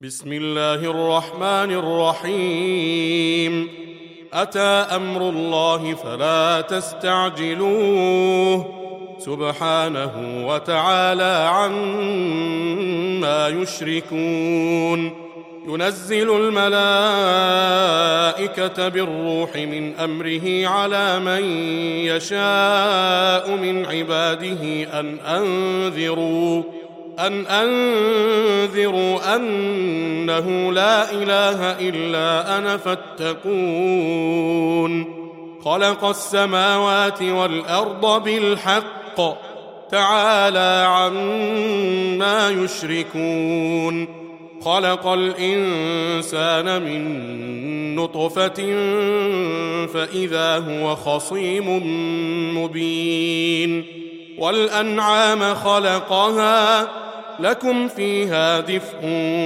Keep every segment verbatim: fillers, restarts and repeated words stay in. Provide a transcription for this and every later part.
بسم الله الرحمن الرحيم. أتى أمر الله فلا تستعجلوه سبحانه وتعالى عما يشركون. ينزل الملائكة بالروح من أمره على من يشاء من عباده أن أنذروا أن أنذروا أنه لا إله إلا أنا فاتقون. خلق السماوات والأرض بالحق تعالى عما يشركون. خلق الإنسان من نطفة فإذا هو خصيم مبين. والأنعام خلقها لكم فيها دفء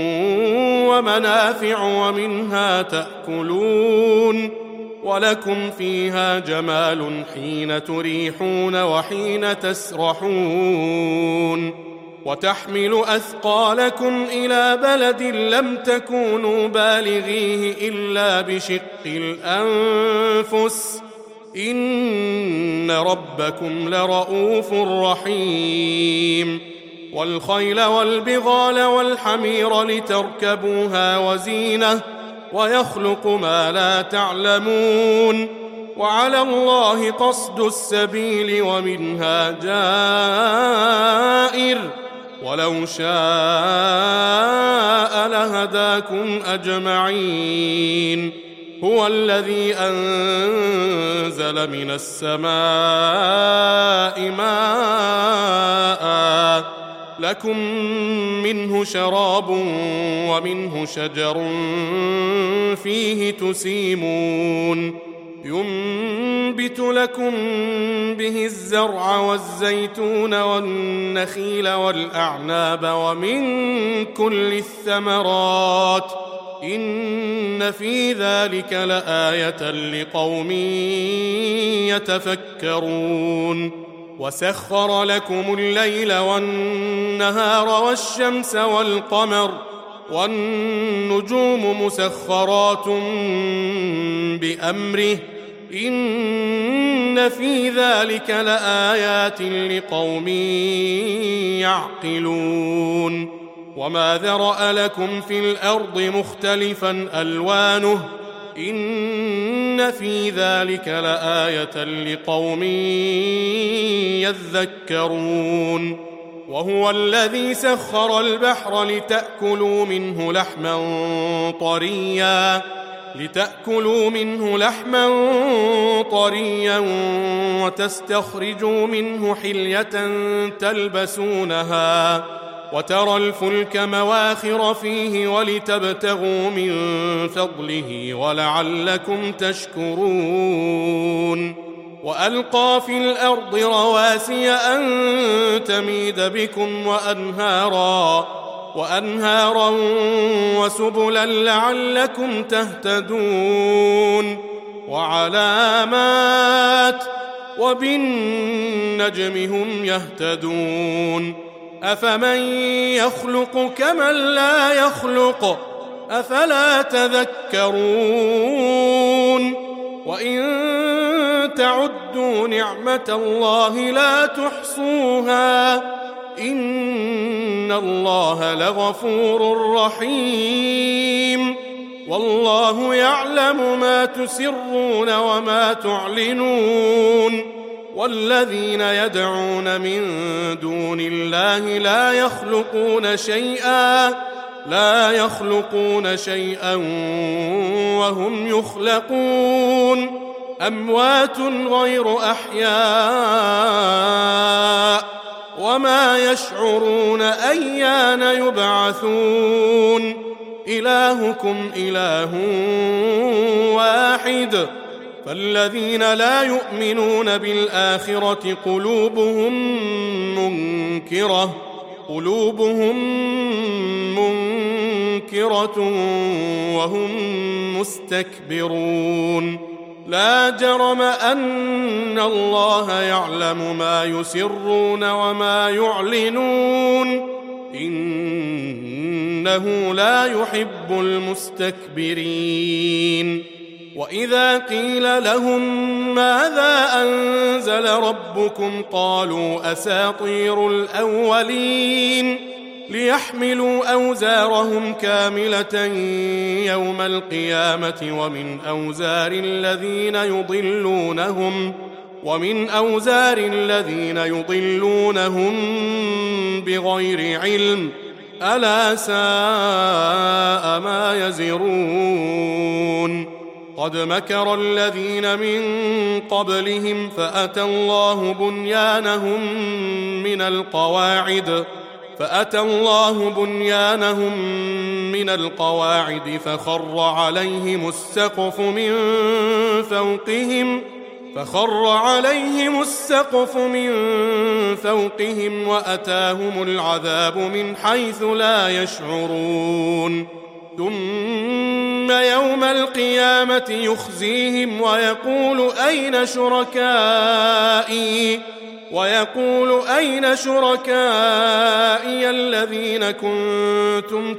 ومنافع ومنها تأكلون ولكم فيها جمال حين تريحون وحين تسرحون. وتحمل أثقالكم إلى بلد لم تكونوا بالغيه إلا بشق الأنفس إن ربكم لرؤوف رحيم. والخيل والبغال والحمير لتركبوها وزينة ويخلق ما لا تعلمون. وعلى الله قصد السبيل ومنها جائر ولو شاء لهداكم أجمعين. هو الذي أنزل من السماء ماء لكم منه شراب ومنه شجر فيه تسيمون. ينبت لكم به الزرع والزيتون والنخيل والأعناب ومن كل الثمرات إن في ذلك لآية لقوم يتفكرون. وسخر لكم الليل والنهار والشمس والقمر والنجوم مسخرات بأمره إن في ذلك لآيات لقوم يعقلون. وما ذرأ لكم في الأرض مختلفا ألوانه إن في ذلك لآية لقوم يذكرون. وهو الذي سخر البحر لتأكلوا منه لحما طريا لتأكلوا منه لحما طريا وتستخرجوا منه حلية تلبسونها وترى الفلك مواخر فيه ولتبتغوا من فضله ولعلكم تشكرون. وألقى في الأرض رواسي أن تميد بكم وأنهارا وأنهارا وسبلا لعلكم تهتدون. وعلامات وبالنجم هم يهتدون. أفمن يخلق كمن لا يخلق أفلا تذكرون. وإن تعدوا نعمة الله لا تحصوها إن الله لغفور رحيم. والله يعلم ما تسرون وما تعلنون. والذين يدعون من دون الله لا يخلقون شيئا لا يخلقون شيئا وهم يخلقون. أموات غير أحياء وما يشعرون أيان يبعثون. إلهكم إله واحد فالذين لا يؤمنون بالآخرة قلوبهم منكرة قلوبهم منكرة وهم مستكبرون. لا جرم أن الله يعلم ما يسرون وما يعلنون إن إنه لا يحب المستكبرين. وإذا قيل لهم ماذا أنزل ربكم قالوا أساطير الأولين ليحملوا أوزارهم كاملة يوم القيامة ومن أوزار الذين يضلونهم ومن أوزار الذين يضلونهم بغير علم ألا ساء ما يزرون. قد مكر الذين من قبلهم فأتى الله بنيانهم من القواعد فأتى الله بنيانهم من القواعد فخر عليهم السقف من فوقهم فخر عليهم السقف من فوقهم وأتاهم العذاب من حيث لا يشعرون. ثم يوم القيامة يخزيهم ويقول أين شركائي ويقول أين شركائي الذين كنتم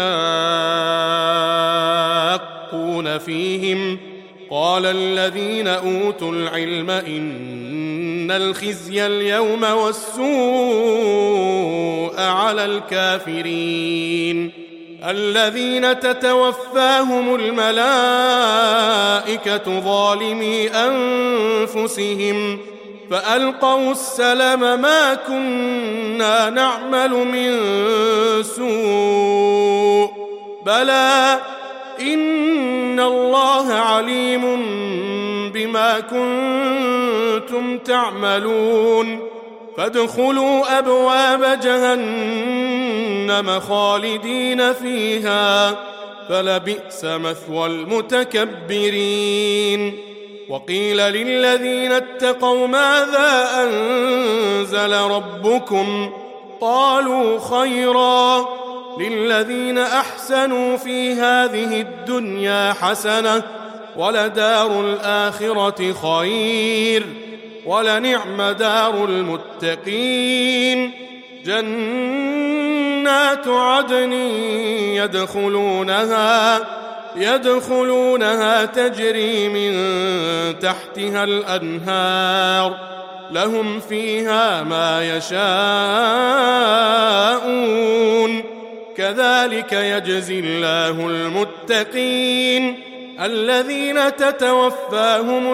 تشاقون فيهم قال الذين أوتوا العلم إن الخزي اليوم والسوء على الكافرين الذين تتوفاهم الملائكة ظالمي أنفسهم فألقوا السلم ما كنا نعمل من سوء بلى إن الله عليم بما كنتم تعملون. فادخلوا أبواب جهنم خالدين فيها فلبئس مثوى المتكبرين. وقيل للذين اتقوا ماذا أنزل ربكم قالوا خيرا للذين أحسنوا في هذه الدنيا حسنة ولدار الآخرة خير ولنعم دار المتقين. جنات عدن يدخلونها يدخلونها تجري من تحتها الأنهار لهم فيها ما يشاءون كذلك يجزي الله المتقين الذين تتوفاهم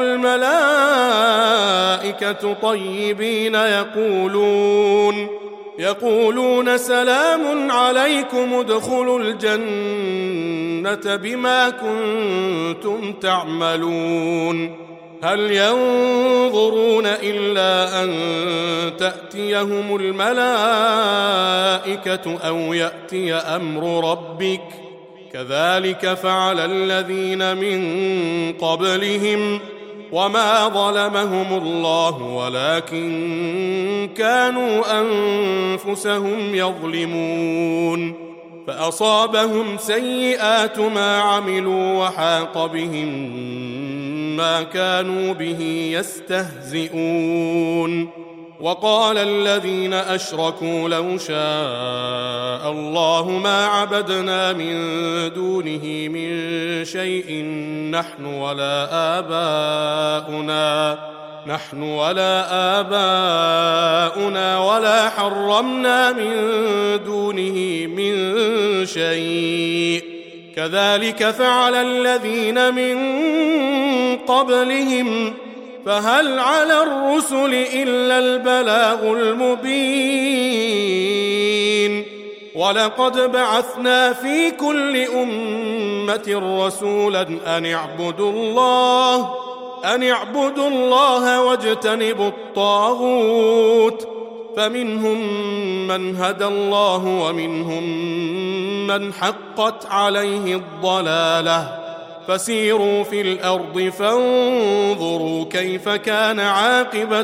الملائكة طيبين يقولون يقولون سلام عليكم ادخلوا الجنة بما كنتم تعملون. هل ينظرون إلا أن تأتيهم الملائكة أو يأتي أمر ربك كذلك فعل الذين من قبلهم وما ظلمهم الله ولكن كانوا أنفسهم يظلمون. فأصابهم سيئات ما عملوا وحاق بهم ما كانوا به يستهزئون. وقال الذين أشركوا لو شاء الله ما عبدنا من دونه من شيء نحن ولا آباؤنا نحن ولا آباؤنا ولا حرمنا من دونه من شيء كذلك فعل الذين من قبلهم فهل على الرسل إلا البلاغ المبين. ولقد بعثنا في كل أمة رسولا أن اعبدوا الله أن اعبدوا الله واجتنبوا الطاغوت فمنهم من هدى الله ومنهم من حقت عليه الضلالة فسيروا في الأرض فانظروا كيف كان عاقبة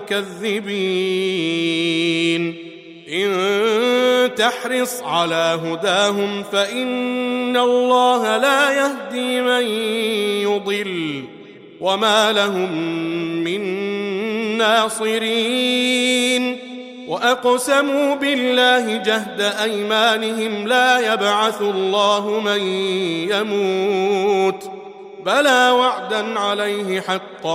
المكذبين. إن تحرص على هداهم فإن الله لا يهدي من يضل وما لهم من ناصرين. وأقسموا بالله جهد أيمانهم لا يبعث الله من يموت بلى وعدا عليه حقا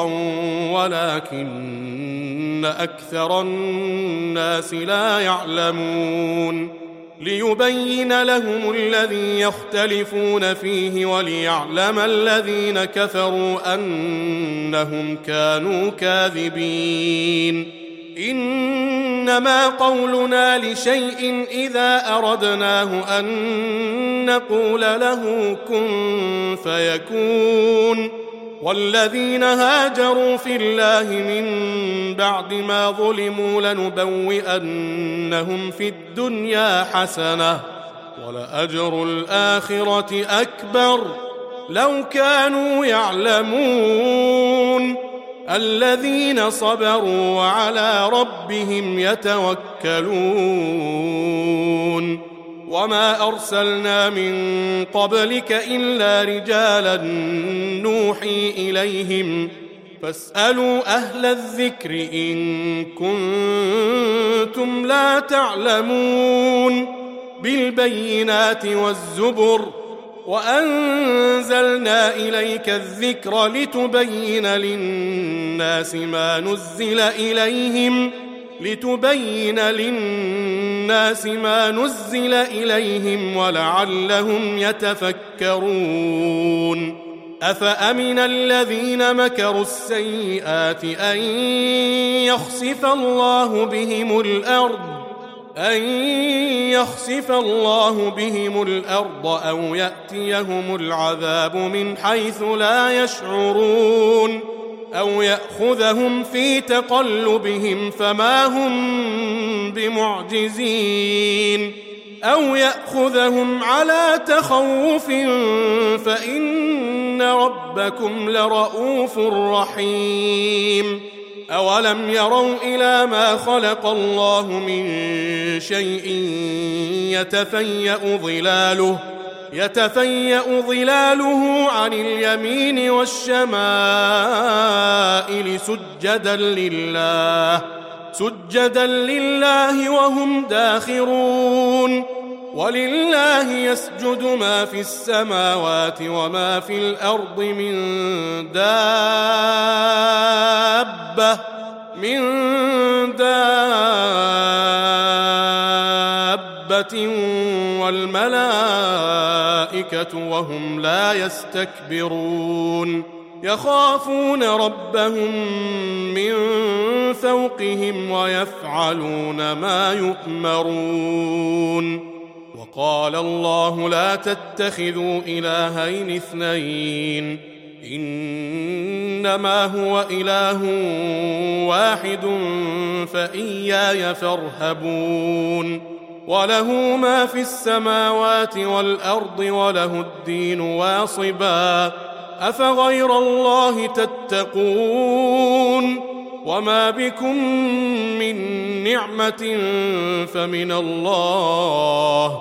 ولكن أكثر الناس لا يعلمون ليبين لهم الذي يختلفون فيه وليعلم الذين كفروا أنهم كانوا كاذبين إنما قولنا لشيء إذا أردناه أن نقول له كن فيكون والذين هاجروا في الله من بعد ما ظلموا لنبوئنهم في الدنيا حسنة ولأجر الآخرة أكبر لو كانوا يعلمون الذين صبروا وعلى ربهم يتوكلون وما أرسلنا من قبلك إلا رجالا نوحي إليهم فاسألوا أهل الذكر إن كنتم لا تعلمون بالبينات والزبر وأنزلنا إليك الذكر لتبين للناس ما نزل إليهم لتبين للناس ما نزل إليهم ولعلهم يتفكرون أفأمن الذين مكروا السيئات أن يخسف الله بهم الأرض أن يخسف الله بهم الأرض أو يأتيهم العذاب من حيث لا يشعرون أو يأخذهم في تقلبهم فما هم بمعجزين أو يأخذهم على تخوف فإن ربكم لرؤوف رحيم أولم يروا إلى ما خلق الله من شيء يتفيأ ظلاله يتفيأ ظلاله عن اليمين والشمائل سجدا لله سجدا لله وهم داخرون ولله يسجد ما في السماوات وما في الأرض من دابة من دابة والملائكة وهم لا يستكبرون يخافون ربهم من فوقهم ويفعلون ما يؤمرون وقال الله لا تتخذوا إلهين اثنين إنما هو إله واحد فإياي فارهبون وله ما في السماوات والأرض وله الدين واصبا أفغير الله تتقون وما بكم من نعمة فمن الله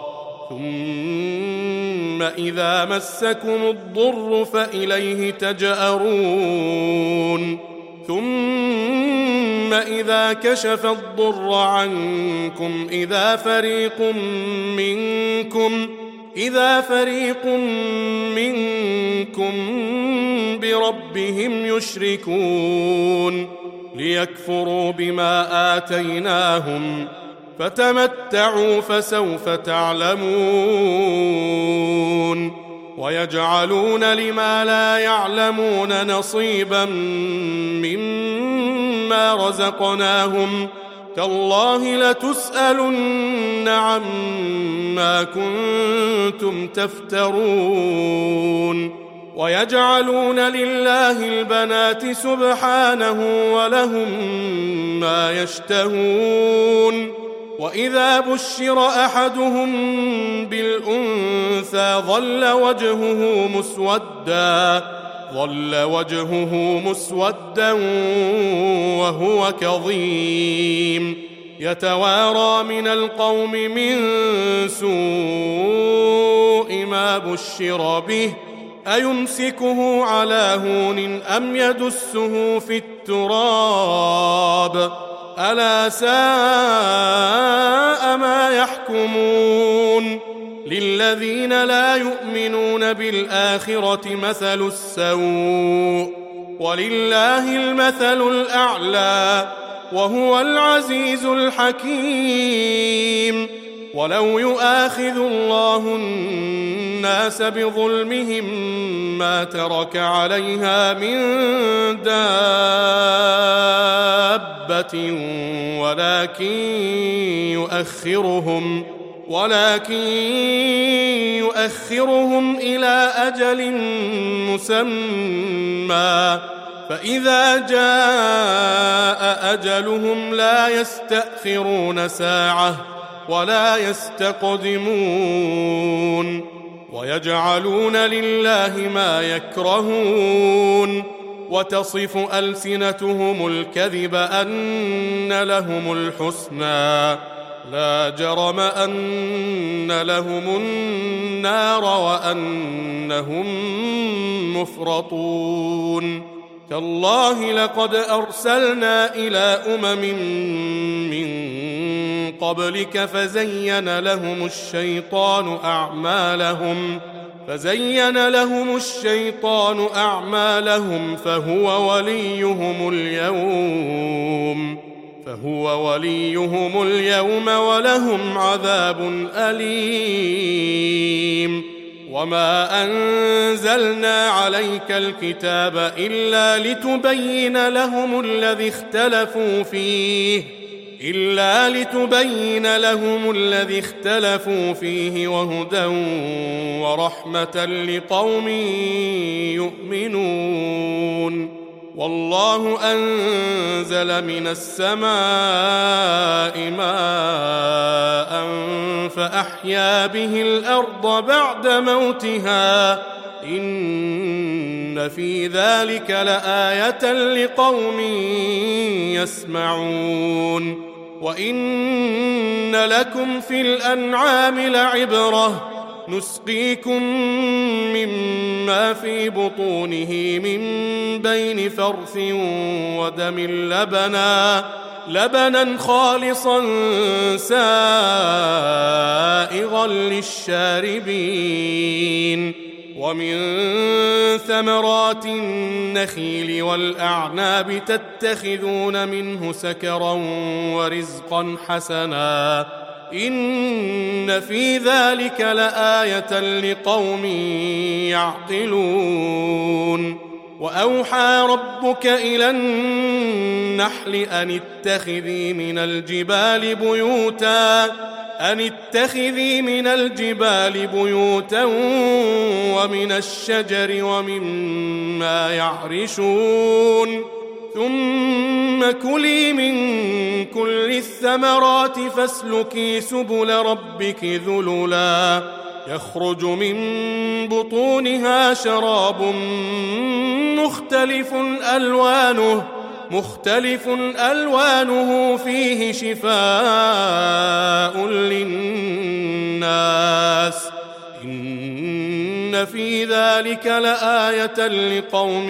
ثم إذا مسكم الضر فإليه تجأرون ثم إذا كشف الضر عنكم إذا فريق منكم إذا فريق منكم بربهم يشركون ليكفروا بما آتيناهم فتمتعوا فسوف تعلمون ويجعلون لما لا يعلمون نصيبا مما رزقناهم تالله لتسألن عما كنتم تفترون ويجعلون لله البنات سبحانه ولهم ما يشتهون وإذا بشر أحدهم بالأنثى ظل وجهه مسودا ظل وجهه مسودا وهو كظيم يتوارى من القوم من سوء ما بشر به أيمسكه على هون أم يدسه في التراب ألا ساء ما يحكمون للذين لا يؤمنون بالآخرة مثل السوء ولله المثل الأعلى وهو العزيز الحكيم ولو يؤاخذ الله الناس بظلمهم ما ترك عليها من دابة ولكن يؤخرهم ولكن يؤخرهم إلى أجل مسمى فإذا جاء أجلهم لا يستأخرون ساعة ولا يستقدمون ويجعلون لله ما يكرهون وتصف ألسنتهم الكذب أن لهم الحسنى لا جرم أن لهم النار وأنهم مفرطون تالله لقد أرسلنا إلى أمم من قبلك فزين لهم الشيطان أعمالهم فزين لهم الشيطان أعمالهم فهو وليهم اليوم فهو وليهم اليوم ولهم عذاب أليم وما أنزلنا عليك الكتاب إلا لتبين لهم الذي اختلفوا فيه إلا لتبين لهم الذي اختلفوا فيه وهدى ورحمة لقوم يؤمنون والله أنزل من السماء ماء فأحيا به الأرض بعد موتها إن في ذلك لآية لقوم يسمعون وإن لكم في الأنعام لعبرة نسقيكم مما في بطونه من بين فرث ودم لبنا لبنا خالصا سائغا للشاربين ومن ثمرات النخيل والأعناب تتخذون منه سكرا ورزقا حسنا إن في ذلك لآية لقوم يعقلون وأوحى ربك إلى النحل أن اتخذي من الجبال بيوتا أن اتخذي من الجبال بيوتا ومن الشجر ومما يعرشون ثم كلي من كل الثمرات فاسلكي سبل ربك ذللا يخرج من بطونها شراب مختلف ألوانه مختلف ألوانه فيه شفاء للناس إن في ذلك لآية لقوم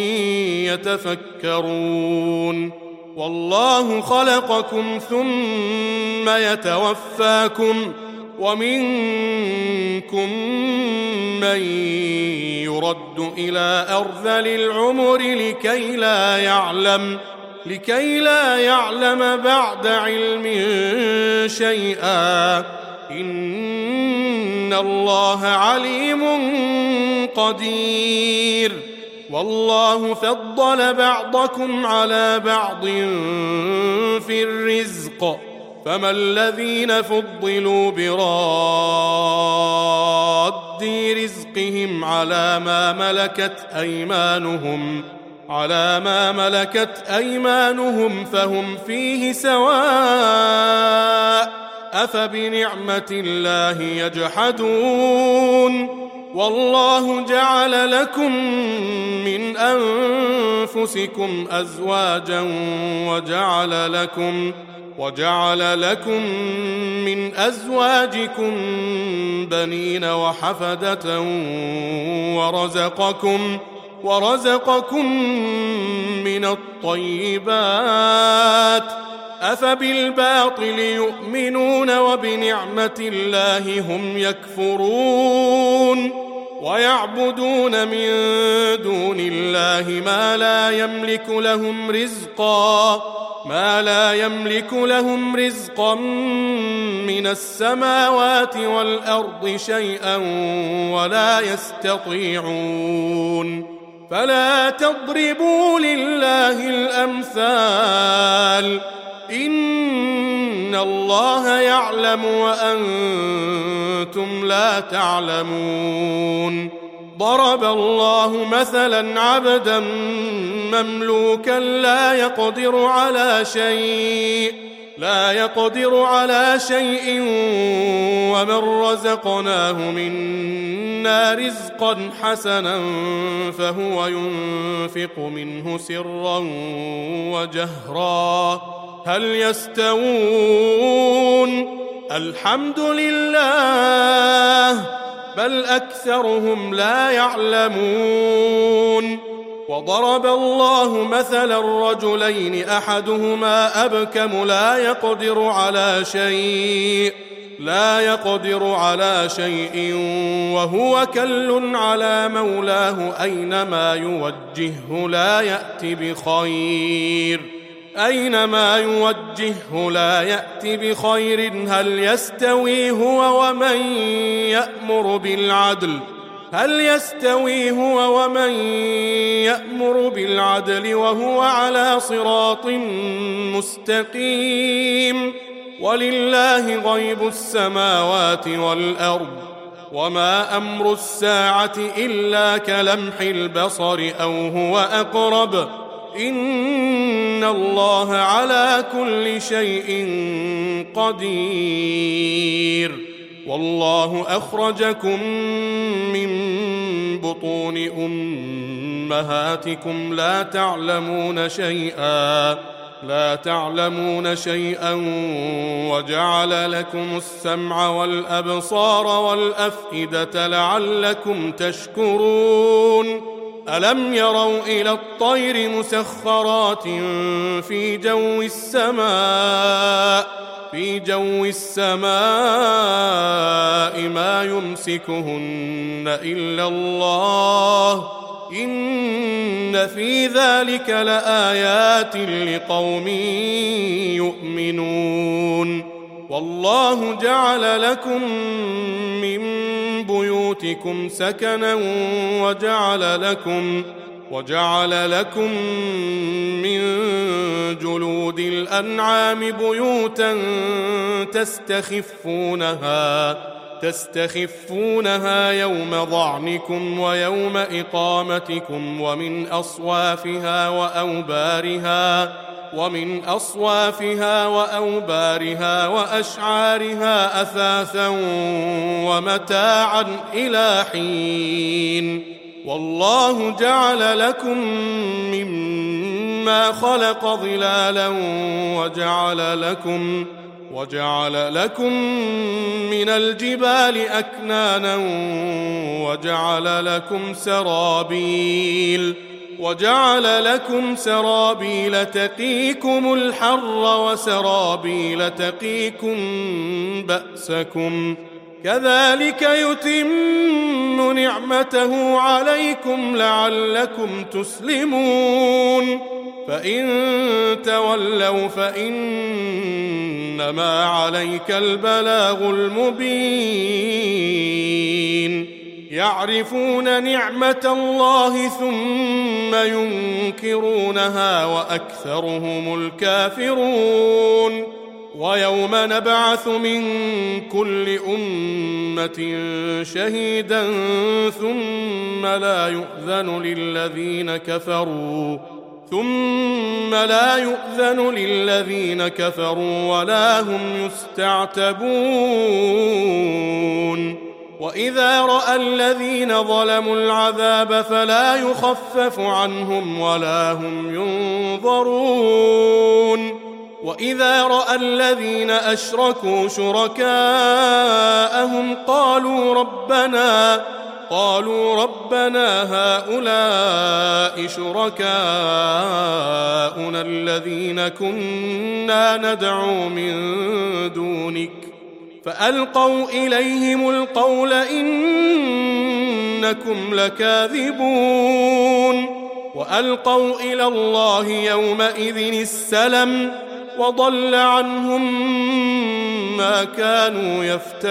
يتفكرون والله خلقكم ثم يتوفاكم ومنكم من يرد إلى أرذل العمر لكي لا يعلم لكي لا يعلم بعد علم شيئا إن الله عليم قدير والله فضل بعضكم على بعض في الرزق فما الذين فضلوا براد رزقهم على ما ملكت أيمانهم على ما ملكت أيمانهم فهم فيه سواء أفبنعمة الله يجحدون والله جعل لكم من أنفسكم أزواجا وجعل لكم وجعل لكم من أزواجكم بنين وحفدة ورزقكم ورزقكم من الطيبات أفبالباطل يؤمنون وبنعمة الله هم يكفرون ويعبدون من دون الله ما لا يملك لهم رزقا ما لا يملك لهم رزقا من السماوات والأرض شيئا ولا يستطيعون فلا تضربوا لله الأمثال إن الله يعلم وأنتم لا تعلمون ضرب الله مثلا عبدا مملوكا لا يقدر على شيء لا يقدر على شيء ومن رزقناه منا رزقا حسنا فهو ينفق منه سرا وجهرا هل يستوون الحمد لله بل أكثرهم لا يعلمون وضرب الله مثلا رجلين أحدهما أبكم لا يقدر على شيء لا يقدر على شيء وهو كل على مولاه أينما يوجهه لا يأتي بخير أينما يوجهه لا يأتي بخير هل يستوي هو ومن يأمر بالعدل هل يستوي هو ومن يأمر بالعدل وهو على صراط مستقيم ولله غيب السماوات والأرض وما أمر الساعة إلا كلمح البصر أو هو أقرب إن الله على كل شيء قدير والله أخرجكم من بطون أمهاتكم لا تعلمون شيئا لا تعلمون شيئا وجعل لكم السمع والأبصار والأفئدة لعلكم تشكرون ألم يروا إلى الطير مسخرات في جو السماء في جو السماء ما يمسكهن إلا الله إن في ذلك لآيات لقوم يؤمنون والله جعل لكم من بيوتكم سكنا وجعل لكم وجعل لكم من جلود الأنعام بيوتا تستخفونها تستخفونها يوم ظعنكم ويوم إقامتكم ومن أصوافها وأوبارها ومن أصوافها وأوبارها وأشعارها أثاثا ومتاعا إلى حين والله جعل لكم مما خلق ظلالا وجعل لكم وجعل لكم من الجبال أكنانا وجعل لكم سرابيل وجعل لكم سرابيل تقيكم الحر وسرابيل تقيكم بأسكم كذلك يتم نعمته عليكم لعلكم تسلمون فإن تولوا فإنما عليك البلاغ المبين يعرفون نعمة الله ثم ينكرونها وأكثرهم الكافرون ويوم نبعث من كل أمة شهيدا ثم لا يؤذن للذين كفروا ثم لا يؤذن للذين كفروا ولا هم يستعتبون وإذا رأى الذين ظلموا العذاب فلا يخفف عنهم ولا هم ينظرون وإذا رأى الذين أشركوا شركاءهم قالوا ربنا قالوا ربنا هؤلاء شركاؤنا الذين كنا ندعو من دونك فألقوا إليهم القول إنكم لكاذبون وألقوا إلى الله يومئذ السلم وضل عنهم ما كانوا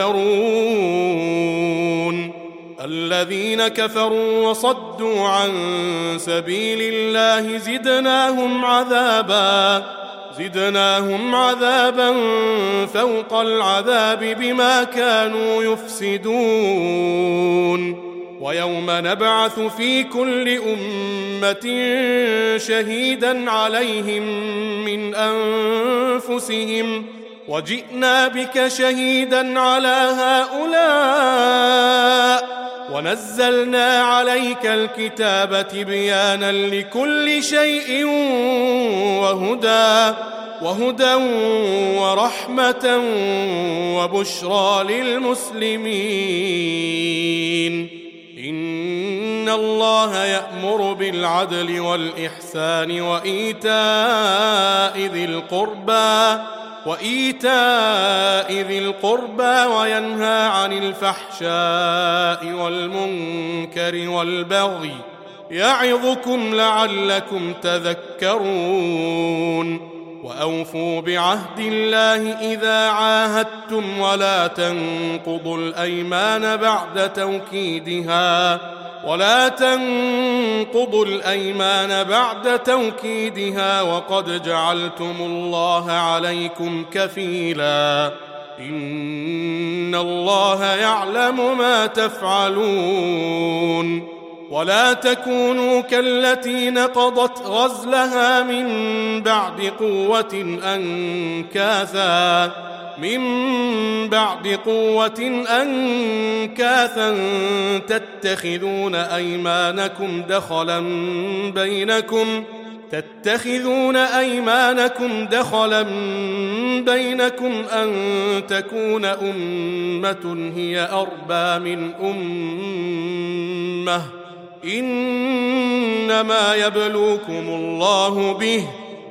يفترون الذين كفروا وصدوا عن سبيل الله زدناهم عذابا زدناهم عذابا فوق العذاب بما كانوا يفسدون ويوم نبعث في كل أمة شهيدا عليهم من أنفسهم وجئنا بك شهيدا على هؤلاء ونزلنا عليك الكتاب تبيانا لكل شيء وهدى وهدى ورحمة وبشرى للمسلمين إن الله يأمر بالعدل والإحسان وإيتاء ذي القربى وإيتاء ذي القربى وينهى عن الفحشاء والمنكر والبغي يعظكم لعلكم تذكرون وأوفوا بعهد الله إذا عاهدتم ولا تنقضوا الأيمان بعد توكيدها ولا تنقضوا الأيمان بعد توكيدها وقد جعلتم الله عليكم كفيلا إن الله يعلم ما تفعلون ولا تكونوا كالتي نقضت غزلها من بعد قوة أنكاثا من بعد قوة أنكاثا تتخذون أيمانكم دخلا بينكم تتخذون أيمانكم دخلا بينكم أن تكون أمة هي أربى من أمة إنما يبلوكم الله به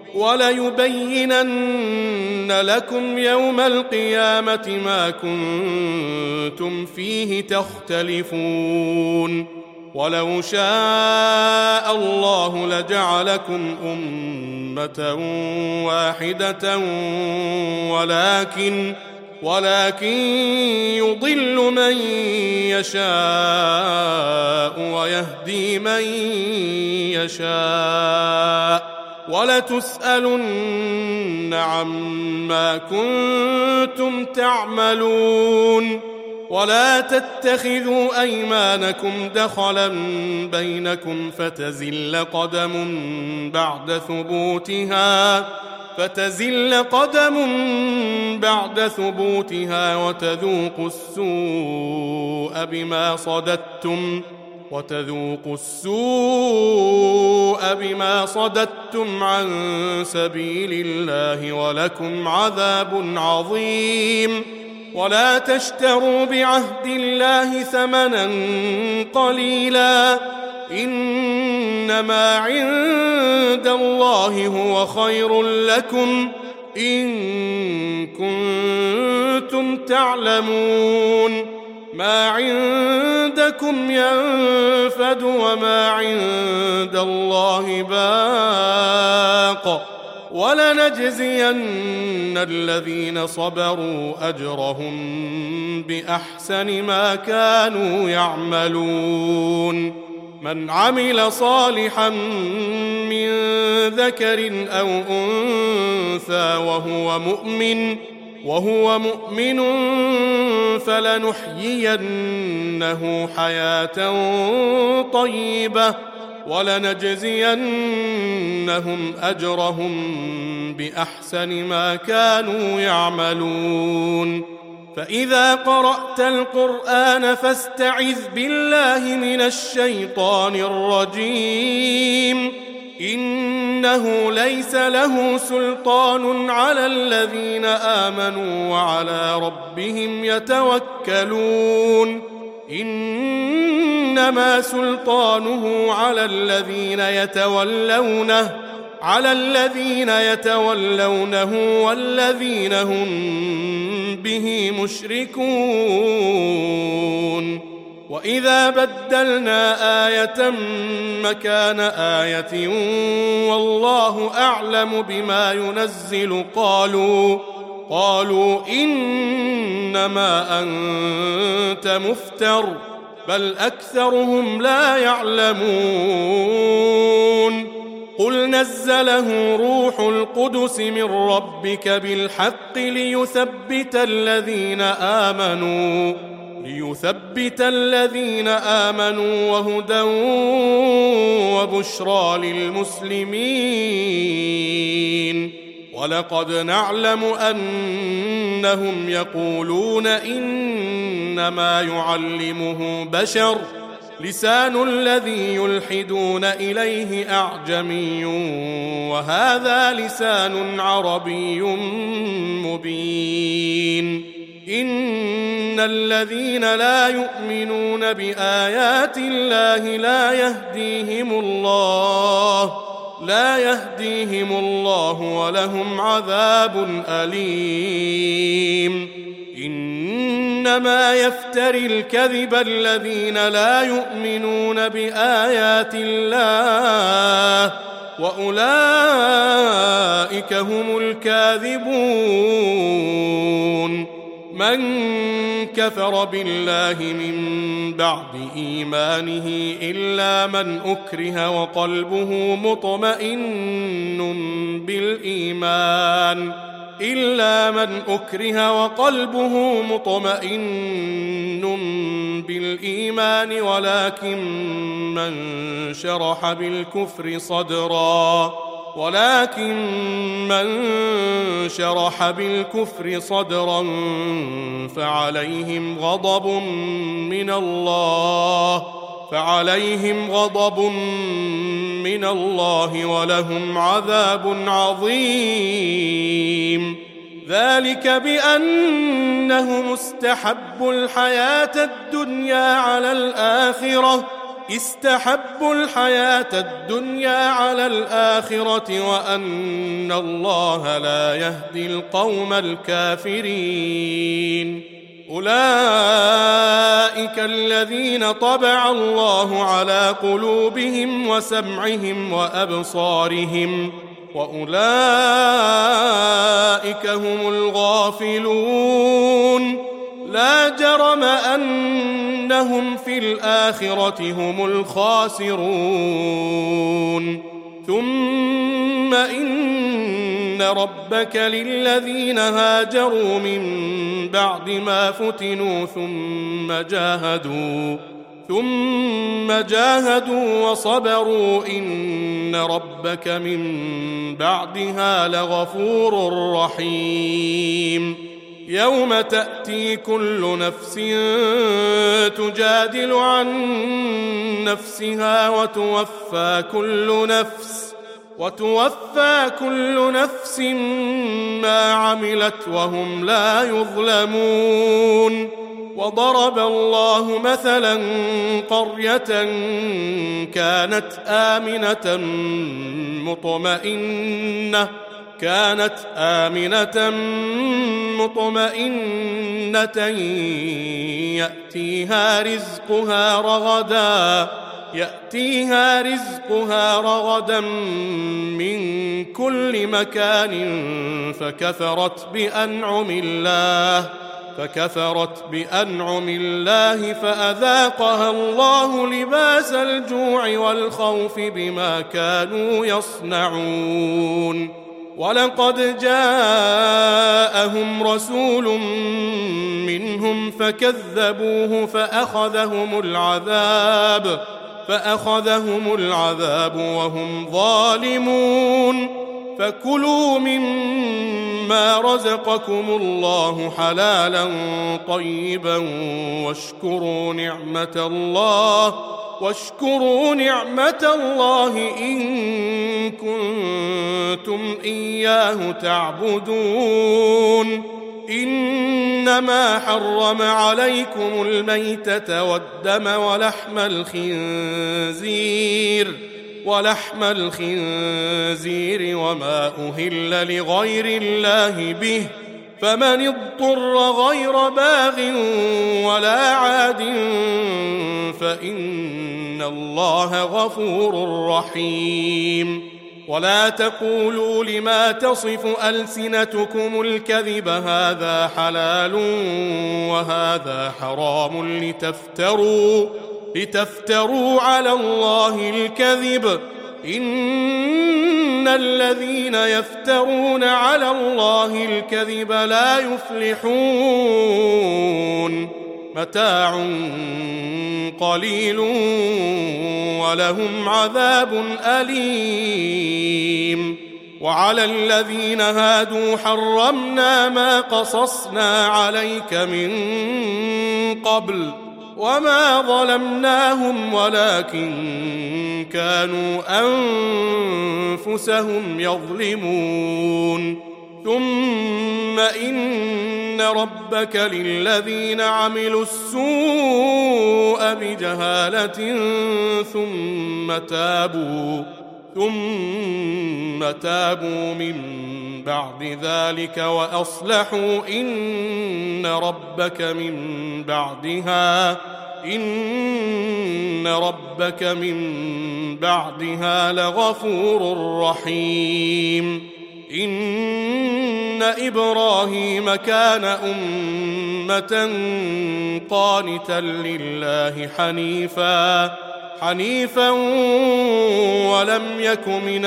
وليبينن لكم يوم القيامة ما كنتم فيه تختلفون ولو شاء الله لجعلكم أمة واحدة ولكن ولكن يضل من يشاء ويهدي من يشاء ولتسألن عما كنتم تعملون ولا تتخذوا أيمانكم دخلا بينكم فتزل قدم بعد ثبوتها فتزل قدم بعد ثبوتها وتذوقوا السوء بما صددتم وتذوقوا السوء بما صددتم عن سبيل الله ولكم عذاب عظيم ولا تشتروا بعهد الله ثمنا قليلا إنما عند الله هو خير لكم إن كنتم تعلمون ما عندكم ينفد وما عند الله باق ولنجزين الذين صبروا أجرهم بأحسن ما كانوا يعملون من عمل صالحا من ذكر أو أنثى وهو مؤمن وهو مؤمن فلنحيينه حياة طيبة ولنجزينهم أجرهم بأحسن ما كانوا يعملون فإذا قرأت القرآن فاستعذ بالله من الشيطان الرجيم إنه ليس له سلطان على الذين آمنوا وعلى ربهم يتوكلون إن إنما سلطانه على الذين يتولونه على الذين يتولونه والذين هم به مشركون. وإذا بدلنا آية مكان آية والله أعلم بما ينزل قالوا قالوا إنما أنت مفتر بل أكثرهم لا يعلمون. قل نزله روح القدس من ربك بالحق ليثبت الذين آمنوا ليثبت الذين آمنوا وهدى وبشرى للمسلمين. ولقد نعلم أنهم يقولون إنما يعلمه بشر لسان الذي يلحدون إليه أعجمي وهذا لسان عربي مبين. إن الذين لا يؤمنون بآيات الله لا يهديهم الله لا يهديهم الله ولهم عذاب أليم. إنما يفتري الكذب الذين لا يؤمنون بآيات الله وأولئك هم الكاذبون. من كفر بالله من بعد إيمانه إلا من أكره وقلبه مطمئن بالإيمان إلا من أكره وقلبه مطمئن بالإيمان ولكن من شرح بالكفر صدرا ولكن من شرح بالكفر صدرا فعليهم غضب من الله فعليهم غضب من الله ولهم عذاب عظيم. ذلك بأنهم استحبوا الحياة الدنيا على الآخرة استحبوا الحياة الدنيا على الآخرة وأن الله لا يهدي القوم الكافرين. أولئك الذين طبع الله على قلوبهم وسمعهم وأبصارهم وأولئك هم الغافلون. لا جرم أنهم في الآخرة هم الخاسرون. ثم إن ربك للذين هاجروا من بعد ما فتنوا ثم جاهدوا ثم جاهدوا وصبروا إن ربك من بعدها لغفور رحيم. يوم تأتي كل نفس تجادل عن نفسها وتوفى كل نفس وتوفى كل نفس ما عملت وهم لا يظلمون. وضرب الله مثلا قرية كانت آمنة مطمئنة كانت آمنة مطمئنة يأتيها رزقها رغدا يأتيها رزقها رغدا من كل مكان فكفرت بأنعم الله فكفرت بأنعم الله فأذاقها الله لباس الجوع والخوف بما كانوا يصنعون. ولقد جاءهم رسول منهم فكذبوه فأخذهم العذاب فأخذهم العذاب وهم ظالمون. فكلوا مما رزقكم الله حلالا طيبا واشكروا نعمة الله واشكروا نعمة الله إن كنتم إياه تعبدون. إنما حرم عليكم الميتة والدم ولحم الخنزير ولحم الخنزير وما أهل لغير الله به فمن اضطر غير باغ ولا عاد فإن الله غفور رحيم. ولا تقولوا لما تصف ألسنتكم الكذب هذا حلال وهذا حرام لتفتروا لتفتروا على الله الكذب إن الذين يفترون على الله الكذب لا يفلحون. متاع قليل ولهم عذاب أليم. وعلى الذين هادوا حرمنا ما قصصنا عليك من قبل وما ظلمناهم ولكن كانوا أنفسهم يظلمون. ثم إن ربك للذين عملوا السوء بجهالة ثم تابوا ثم تابوا من بعد ذلك وأصلحوا إن ربك من بعدها إن ربك من بعدها لغفور رحيم. إن إبراهيم كان أمة قانتا لله حنيفا حنيفا ولم يك من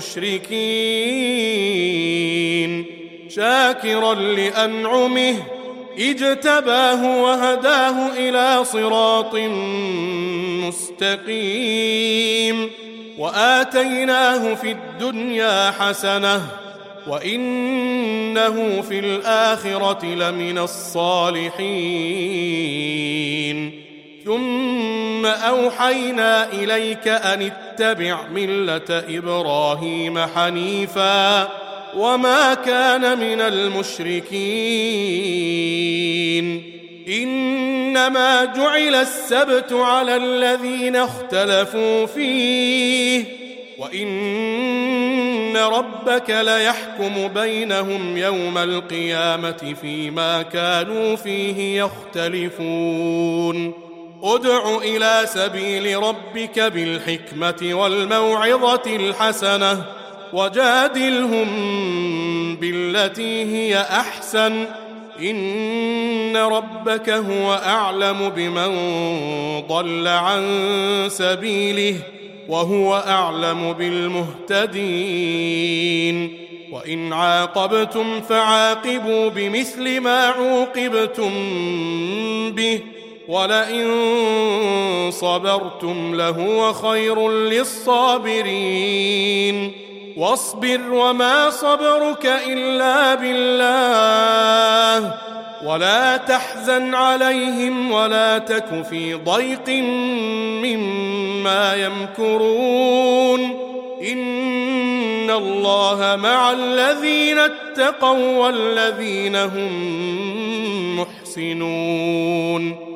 المشركين شاكرا لأنعمه اجتباه وهداه إلى صراط مستقيم. وآتيناه في الدنيا حسنة وإنه في الآخرة لمن الصالحين. ثم أوحينا إليك أن اتبع ملة إبراهيم حنيفا وما كان من المشركين. إنما جعل السبت على الذين اختلفوا فيه وإن ربك ليحكم بينهم يوم القيامة فيما كانوا فيه يختلفون. ادع إلى سبيل ربك بالحكمة والموعظة الحسنة وجادلهم بالتي هي أحسن إن ربك هو أعلم بمن ضل عن سبيله وهو أعلم بالمهتدين. وإن عاقبتم فعاقبوا بمثل ما عوقبتم به ولئن صبرتم لهو خير للصابرين. واصبر وما صبرك إلا بالله ولا تحزن عليهم ولا تك في ضيق مما يمكرون. إن الله مع الذين اتقوا والذين هم محسنون.